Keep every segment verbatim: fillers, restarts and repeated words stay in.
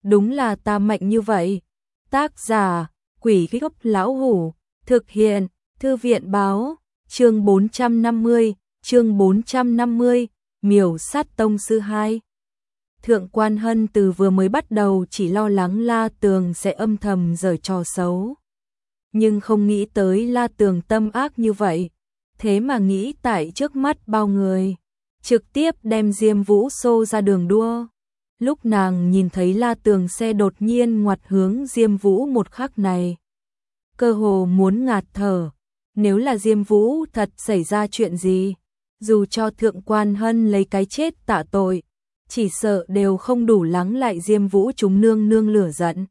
đúng là ta mạnh như vậy. Tác giả, Quỷ Gốc Lão Hủ, thực hiện, Thư viện báo, chương bốn trăm năm mươi, chương bốn trăm năm mươi, Miểu Sát Tông Sư hai. Thượng Quan Hân từ vừa mới bắt đầu chỉ lo lắng La Tường sẽ âm thầm giở trò xấu. Nhưng không nghĩ tới La Tường tâm ác như vậy, thế mà nghĩ tại trước mắt bao người, trực tiếp đem Diêm Vũ xô ra đường đua. Lúc nàng nhìn thấy La Tường xe đột nhiên ngoặt hướng Diêm Vũ một khắc này, cơ hồ muốn ngạt thở. Nếu là Diêm Vũ thật xảy ra chuyện gì, dù cho Thượng Quan Hân lấy cái chết tạ tội, chỉ sợ đều không đủ lắng lại Diêm Vũ chúng nương nương lửa giận.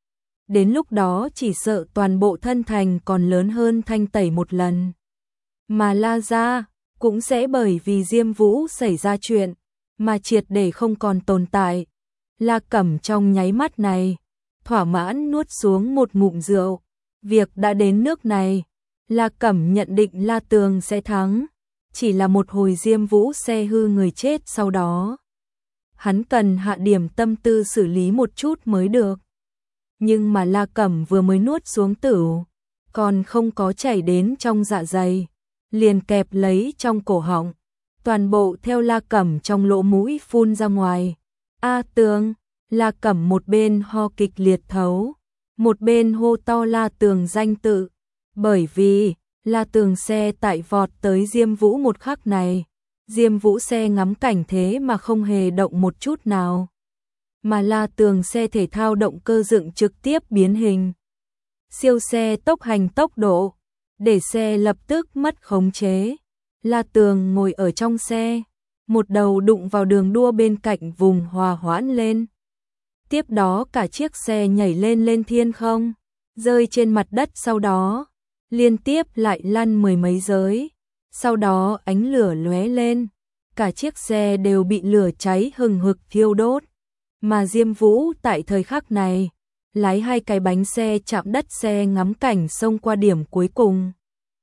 Đến lúc đó chỉ sợ toàn bộ thân thành còn lớn hơn thanh tẩy một lần. Mà La gia cũng sẽ bởi vì Diêm Vũ xảy ra chuyện mà triệt để không còn tồn tại. La Cẩm trong nháy mắt này thỏa mãn nuốt xuống một ngụm rượu. Việc đã đến nước này, La Cẩm nhận định La Tường sẽ thắng, chỉ là một hồi Diêm Vũ xe hư người chết sau đó. Hắn cần hạ điểm tâm tư xử lý một chút mới được. Nhưng mà La Cẩm vừa mới nuốt xuống tửu, còn không có chảy đến trong dạ dày, liền kẹp lấy trong cổ họng, toàn bộ theo La Cẩm trong lỗ mũi phun ra ngoài. A Tường, La Cẩm một bên ho kịch liệt thấu, một bên hô to La Tường danh tự, bởi vì La Tường xe tại vọt tới Diêm Vũ một khắc này, Diêm Vũ xe ngắm cảnh thế mà không hề động một chút nào, mà La Tường xe thể thao động cơ dựng trực tiếp biến hình. Siêu xe tốc hành tốc độ, để xe lập tức mất khống chế. La Tường ngồi ở trong xe, một đầu đụng vào đường đua bên cạnh vùng hòa hoãn lên. Tiếp đó cả chiếc xe nhảy lên lên thiên không, rơi trên mặt đất, sau đó liên tiếp lại lăn mười mấy giới. Sau đó ánh lửa lóe lên, cả chiếc xe đều bị lửa cháy hừng hực thiêu đốt. Mà Diêm Vũ tại thời khắc này, lái hai cái bánh xe chạm đất xe ngắm cảnh xông qua điểm cuối cùng.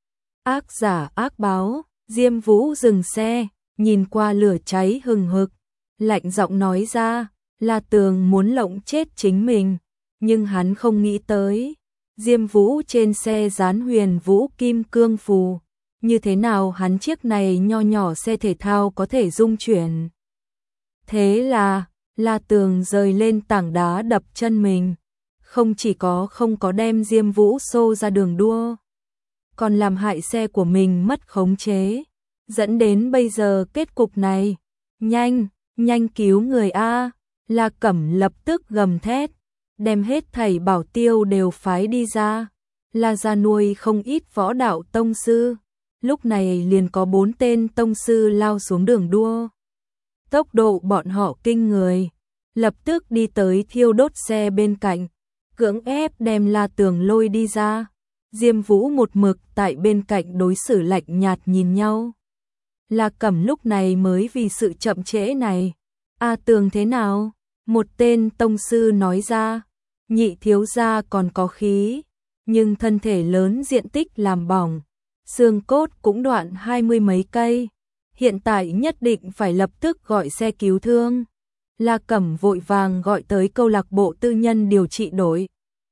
Ác giả ác báo, Diêm Vũ dừng xe, nhìn qua lửa cháy hừng hực, lạnh giọng nói ra, La Tường muốn lộng chết chính mình, nhưng hắn không nghĩ tới, Diêm Vũ trên xe dán Huyền Vũ kim cương phù, như thế nào hắn chiếc này nho nhỏ xe thể thao có thể dung chuyển. Thế là, La Tường rời lên tảng đá đập chân mình, không chỉ có không có đem Diêm Vũ xô ra đường đua, còn làm hại xe của mình mất khống chế, dẫn đến bây giờ kết cục này. Nhanh, nhanh cứu người a! La Cẩm lập tức gầm thét, đem hết thảy bảo tiêu đều phái đi ra. La gia nuôi không ít võ đạo tông sư, lúc này liền có bốn tên tông sư lao xuống đường đua. Tốc độ bọn họ kinh người, lập tức đi tới thiêu đốt xe bên cạnh, cưỡng ép đem La Tường lôi đi ra. Diêm Vũ một mực tại bên cạnh đối xử lạnh nhạt nhìn nhau. La Cẩm lúc này mới vì sự chậm trễ này. A Tường thế nào? Một tên tông sư nói ra, nhị thiếu gia còn có khí, nhưng thân thể lớn diện tích làm bỏng, xương cốt cũng đoạn hai mươi mấy cây, hiện tại nhất định phải lập tức gọi xe cứu thương. La Cẩm vội vàng gọi tới câu lạc bộ tư nhân điều trị đội.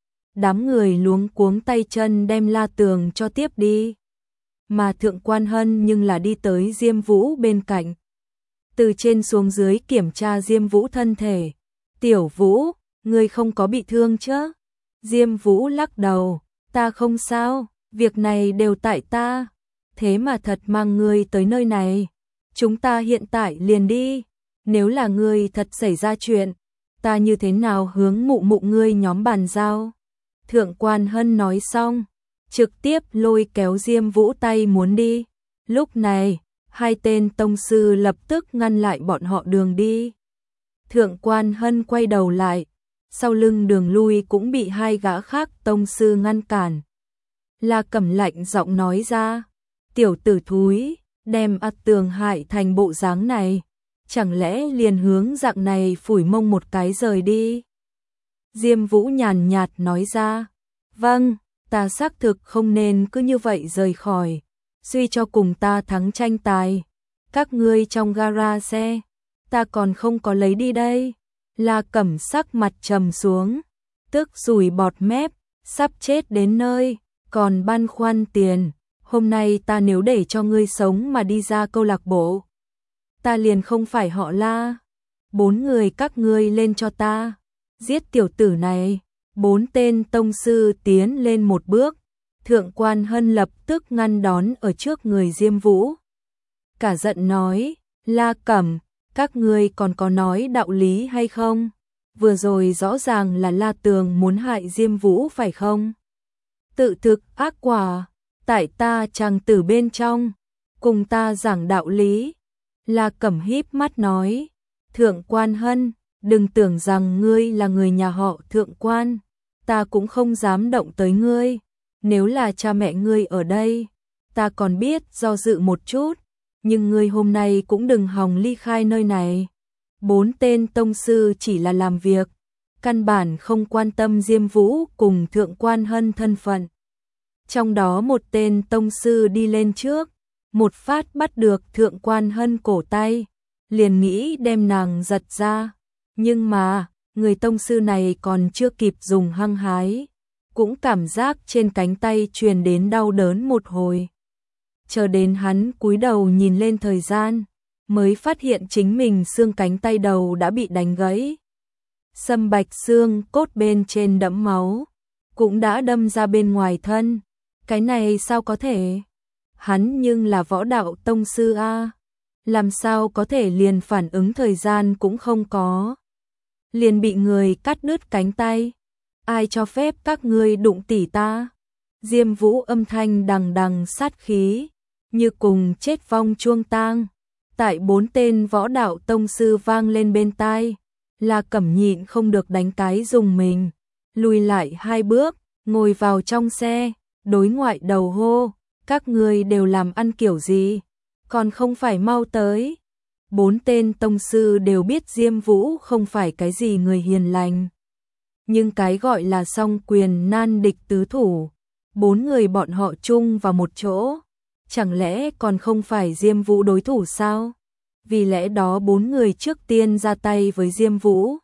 Đám người luống cuống tay chân đem La Tường cho tiếp đi, mà Thượng Quan Hân nhưng là đi tới Diêm Vũ bên cạnh, từ trên xuống dưới kiểm tra Diêm Vũ thân thể. Tiểu Vũ, ngươi không có bị thương chứ? Diêm Vũ lắc đầu, ta không sao, việc này đều tại ta, thế mà thật mang ngươi tới nơi này, chúng ta hiện tại liền đi, nếu là ngươi thật xảy ra chuyện, ta như thế nào hướng mụ mụ ngươi nhóm bàn giao. Thượng Quan Hân nói xong, trực tiếp lôi kéo Diêm Vũ tay muốn đi. Lúc này, hai tên tông sư lập tức ngăn lại bọn họ đường đi. Thượng Quan Hân quay đầu lại, sau lưng đường lui cũng bị hai gã khác tông sư ngăn cản. La Cẩm lạnh giọng nói ra, tiểu tử thúi, đem A Tường hại thành bộ dáng này, chẳng lẽ liền hướng dạng này phủi mông một cái rời đi. Diêm Vũ nhàn nhạt nói ra, vâng, ta xác thực không nên cứ như vậy rời khỏi, suy cho cùng ta thắng tranh tài, các ngươi trong gara xe, ta còn không có lấy đi đây. La Cẩm sắc mặt trầm xuống, tức sùi bọt mép, sắp chết đến nơi, còn băn khoăn tiền, hôm nay ta nếu để cho ngươi sống mà đi ra câu lạc bộ, ta liền không phải họ La. Bốn người các ngươi lên cho ta, giết tiểu tử này. Bốn tên tông sư tiến lên một bước, Thượng Quan Hân lập tức ngăn đón ở trước người Diêm Vũ. Cả giận nói, La Cẩm, các ngươi còn có nói đạo lý hay không? Vừa rồi rõ ràng là La Tường muốn hại Diêm Vũ phải không? Tự thực ác quả, tại ta chàng tử bên trong, cùng ta giảng đạo lý. La Cẩm híp mắt nói, Thượng Quan Hân, đừng tưởng rằng ngươi là người nhà họ Thượng Quan, ta cũng không dám động tới ngươi, nếu là cha mẹ ngươi ở đây, ta còn biết do dự một chút, nhưng ngươi hôm nay cũng đừng hòng ly khai nơi này. Bốn tên tông sư chỉ là làm việc, căn bản không quan tâm Diêm Vũ cùng Thượng Quan Hân thân phận. Trong đó một tên tông sư đi lên trước, một phát bắt được Thượng Quan Hân cổ tay, liền nghĩ đem nàng giật ra, nhưng mà, người tông sư này còn chưa kịp dùng hăng hái, cũng cảm giác trên cánh tay truyền đến đau đớn một hồi. Chờ đến hắn cúi đầu nhìn lên thời gian, mới phát hiện chính mình xương cánh tay đầu đã bị đánh gãy. Sâm bạch xương cốt bên trên đẫm máu, cũng đã đâm ra bên ngoài thân. Cái này sao có thể? Hắn nhưng là võ đạo tông sư a, làm sao có thể liền phản ứng thời gian cũng không có, liền bị người cắt đứt cánh tay. Ai cho phép các ngươi đụng tỷ ta? Diêm Vũ âm thanh đằng đằng sát khí, như cùng chết vong chuông tang, tại bốn tên võ đạo tông sư vang lên bên tai. La Cẩm nhịn không được đánh cái dùng mình, lùi lại hai bước, ngồi vào trong xe, đối ngoại đầu hô, các ngươi đều làm ăn kiểu gì, còn không phải mau tới. Bốn tên tông sư đều biết Diêm Vũ không phải cái gì người hiền lành, nhưng cái gọi là song quyền nan địch tứ thủ, bốn người bọn họ chung vào một chỗ, chẳng lẽ còn không phải Diêm Vũ đối thủ sao? Vì lẽ đó bốn người trước tiên ra tay với Diêm Vũ.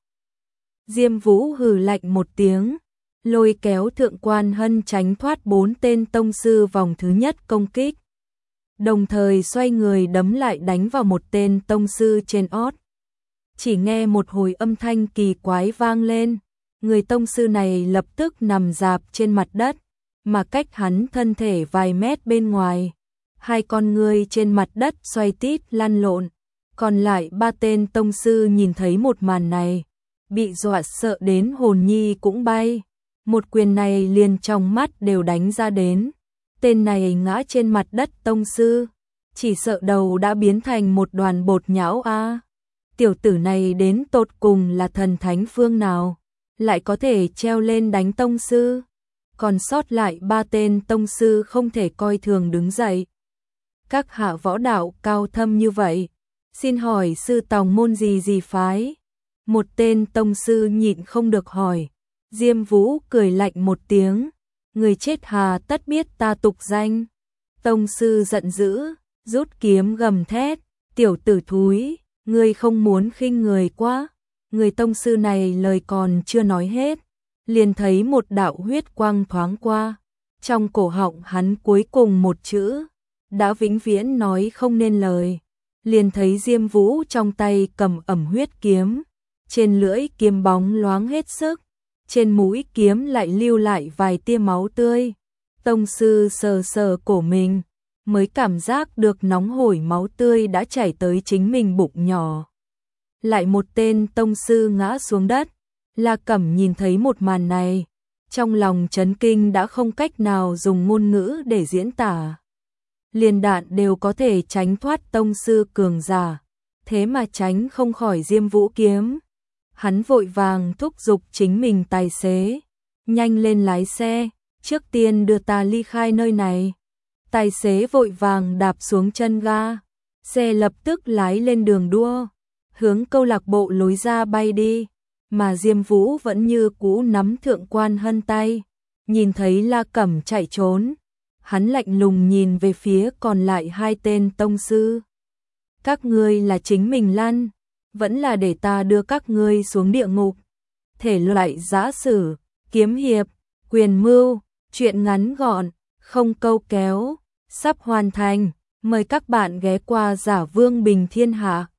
Diêm Vũ hừ lạnh một tiếng, lôi kéo Thượng Quan Hân tránh thoát bốn tên tông sư vòng thứ nhất công kích, đồng thời xoay người đấm lại đánh vào một tên tông sư trên ót. Chỉ nghe một hồi âm thanh kỳ quái vang lên, người tông sư này lập tức nằm rạp trên mặt đất, mà cách hắn thân thể vài mét bên ngoài, hai con người trên mặt đất xoay tít lăn lộn. Còn lại ba tên tông sư nhìn thấy một màn này, bị dọa sợ đến hồn nhi cũng bay, một quyền này liền trong mắt đều đánh ra đến. Tên này ngã trên mặt đất tông sư, chỉ sợ đầu đã biến thành một đoàn bột nhão a. Tiểu tử này đến tột cùng là thần thánh phương nào, lại có thể treo lên đánh tông sư. Còn sót lại ba tên tông sư không thể coi thường đứng dậy. Các hạ võ đạo cao thâm như vậy, xin hỏi sư tòng môn gì gì phái? Một tên tông sư nhịn không được hỏi. Diêm Vũ cười lạnh một tiếng, người chết hà tất biết ta tục danh. Tông sư giận dữ, rút kiếm gầm thét, tiểu tử thúi, ngươi không muốn khinh người quá. Người tông sư này lời còn chưa nói hết, liền thấy một đạo huyết quang thoáng qua, trong cổ họng hắn cuối cùng một chữ, đã vĩnh viễn nói không nên lời. Liền thấy Diêm Vũ trong tay cầm ẩm huyết kiếm, trên lưỡi kiếm bóng loáng hết sức, trên mũi kiếm lại lưu lại vài tia máu tươi. Tông sư sờ sờ cổ mình, mới cảm giác được nóng hổi máu tươi đã chảy tới chính mình bụng nhỏ. Lại một tên tông sư ngã xuống đất. La Cẩm nhìn thấy một màn này, trong lòng chấn kinh đã không cách nào dùng ngôn ngữ để diễn tả. Liền đạn đều có thể tránh thoát tông sư cường giả, thế mà tránh không khỏi Diêm Vũ kiếm. Hắn vội vàng thúc giục chính mình tài xế, nhanh lên lái xe, trước tiên đưa ta ly khai nơi này. Tài xế vội vàng đạp xuống chân ga, xe lập tức lái lên đường đua, hướng câu lạc bộ lối ra bay đi, mà Diêm Vũ vẫn như cũ nắm Thượng Quan Hân tay, nhìn thấy La Cẩm chạy trốn. Hắn lạnh lùng nhìn về phía còn lại hai tên tông sư. Các ngươi là chính mình lăn, vẫn là để ta đưa các ngươi xuống địa ngục. Thể loại giã sử, kiếm hiệp, quyền mưu, truyện ngắn gọn, không câu kéo, sắp hoàn thành. Mời các bạn ghé qua Giả Vương Bình Thiên Hạ.